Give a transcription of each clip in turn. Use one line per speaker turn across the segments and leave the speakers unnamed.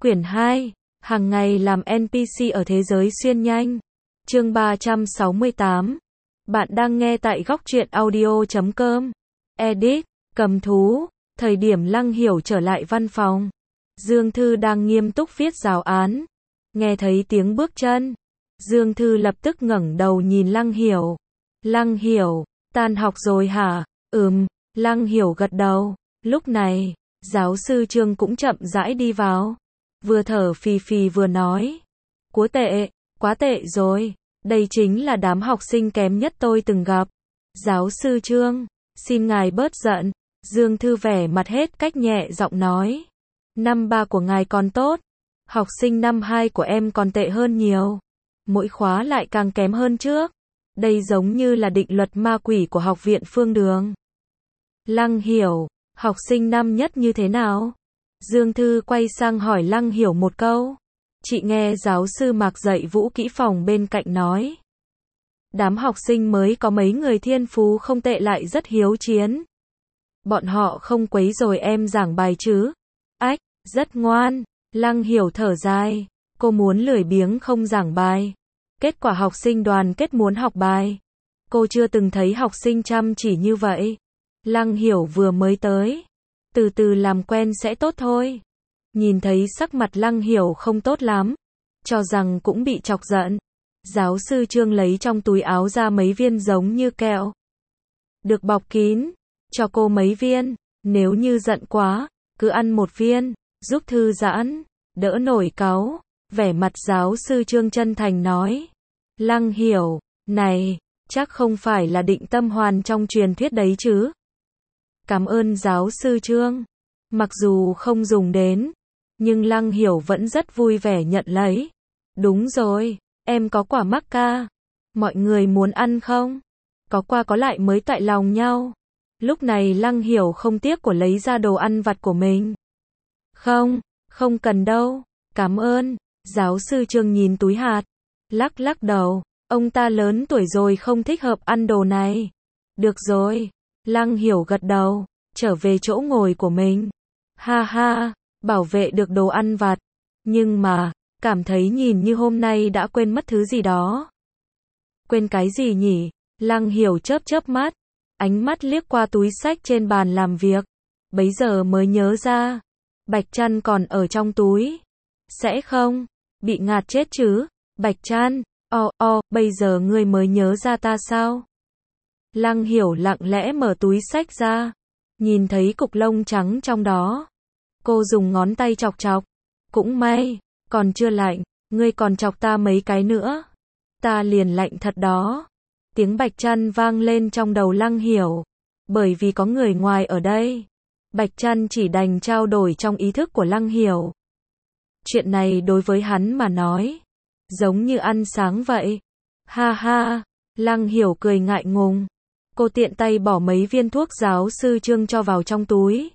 Quyển 2, hàng ngày làm NPC ở thế giới xuyên nhanh. Chương 368. Bạn đang nghe tại góc truyện audio.com. Edit, cầm thú. Thời điểm Lăng Hiểu trở lại văn phòng, Dương Thư đang nghiêm túc viết giáo án. Nghe thấy tiếng bước chân, Dương Thư lập tức ngẩng đầu nhìn Lăng Hiểu. Lăng Hiểu, tan học rồi hả? Lăng Hiểu gật đầu. Lúc này, giáo sư Trương cũng chậm rãi đi vào. Vừa thở phì phì vừa nói. Quá tệ rồi. Đây chính là đám học sinh kém nhất tôi từng gặp. Giáo sư Trương, xin ngài bớt giận. Dương Thư vẻ mặt hết cách nhẹ giọng nói. Năm 3 của ngài còn tốt. Học sinh năm 2 của em còn tệ hơn nhiều. Mỗi khóa lại càng kém hơn trước. Đây giống như là định luật ma quỷ của học viện Phương Đường. Lăng Hiểu, học sinh năm nhất như thế nào? Dương Thư quay sang hỏi Lăng Hiểu một câu. Chị nghe giáo sư Mạc dạy vũ kỹ phòng bên cạnh nói. Đám học sinh mới có mấy người thiên phú không tệ lại rất hiếu chiến. Bọn họ không quấy rầy em giảng bài chứ? Ách, rất ngoan. Lăng Hiểu thở dài. Cô muốn lười biếng không giảng bài. Kết quả học sinh đoàn kết muốn học bài. Cô chưa từng thấy học sinh chăm chỉ như vậy. Lăng Hiểu vừa mới tới. Từ từ làm quen sẽ tốt thôi. Nhìn thấy sắc mặt Lăng Hiểu không tốt lắm. Cho rằng cũng bị chọc giận. Giáo sư Trương lấy trong túi áo ra mấy viên giống như kẹo. Được bọc kín. Cho cô mấy viên. Nếu như giận quá, cứ ăn một viên. Giúp thư giãn. Đỡ nổi cáu. Vẻ mặt giáo sư Trương chân thành nói. Lăng Hiểu, này, chắc không phải là định tâm hoàn trong truyền thuyết đấy chứ? Cảm ơn giáo sư Trương. Mặc dù không dùng đến, nhưng Lăng Hiểu vẫn rất vui vẻ nhận lấy. Đúng rồi, em có quả mắc ca. Mọi người muốn ăn không? Có qua có lại mới toại lòng nhau. Lúc này Lăng Hiểu không tiếc của lấy ra đồ ăn vặt của mình. Không cần đâu. Cảm ơn. Giáo sư Trương nhìn túi hạt. Lắc đầu. Ông ta lớn tuổi rồi không thích hợp ăn đồ này. Được rồi. Lăng Hiểu gật đầu. Trở về chỗ ngồi của mình. Ha ha. Bảo vệ được đồ ăn vặt. Nhưng mà, cảm thấy nhìn như hôm nay đã quên mất thứ gì đó. Quên cái gì nhỉ? Lăng Hiểu chớp mắt. Ánh mắt liếc qua túi sách trên bàn làm việc. Bấy giờ mới nhớ ra. Bạch Trăn còn ở trong túi. Sẽ không bị ngạt chết chứ? Bạch Trăn, bây giờ ngươi mới nhớ ra ta sao? Lăng Hiểu lặng lẽ mở túi sách ra, nhìn thấy cục lông trắng trong đó. Cô dùng ngón tay chọc. Cũng may, còn chưa lạnh, ngươi còn chọc ta mấy cái nữa. Ta liền lạnh thật đó. Tiếng Bạch Trăn vang lên trong đầu Lăng Hiểu. Bởi vì có người ngoài ở đây, Bạch Trăn chỉ đành trao đổi trong ý thức của Lăng Hiểu. Chuyện này đối với hắn mà nói, giống như ăn sáng vậy. Ha ha, Lăng Hiểu cười ngại ngùng. Cô tiện tay bỏ mấy viên thuốc giáo sư Trương cho vào trong túi.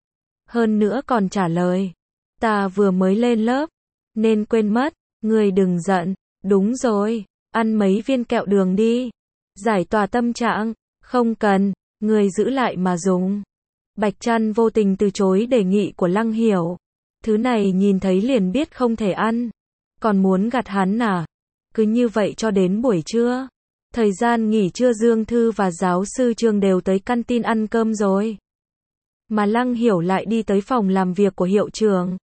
Hơn nữa còn trả lời. Ta vừa mới lên lớp, nên quên mất, ngươi đừng giận. Đúng rồi, ăn mấy viên kẹo đường đi. Giải tỏa tâm trạng, không cần, ngươi giữ lại mà dùng. Bạch Trăn vô tình từ chối đề nghị của Lăng Hiểu. Thứ này nhìn thấy liền biết không thể ăn. Còn muốn gạt hắn à? Cứ như vậy cho đến buổi trưa. Thời gian nghỉ trưa Dương Thư và giáo sư Trương đều tới canteen ăn cơm rồi. Mà Lăng Hiểu lại đi tới phòng làm việc của hiệu trưởng.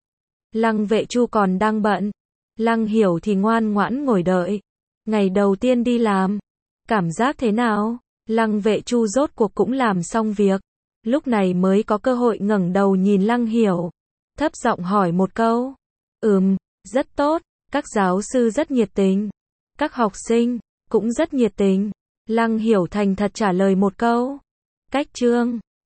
Lăng Vệ Chu còn đang bận. Lăng Hiểu thì ngoan ngoãn ngồi đợi. Ngày đầu tiên đi làm. Cảm giác thế nào? Lăng Vệ Chu rốt cuộc cũng làm xong việc. Lúc này mới có cơ hội ngẩng đầu nhìn Lăng Hiểu. Thấp giọng hỏi một câu. Rất tốt. Các giáo sư rất nhiệt tình. Các học sinh cũng rất nhiệt tình. Lăng Hiểu thành thật trả lời một câu. Cách Trương.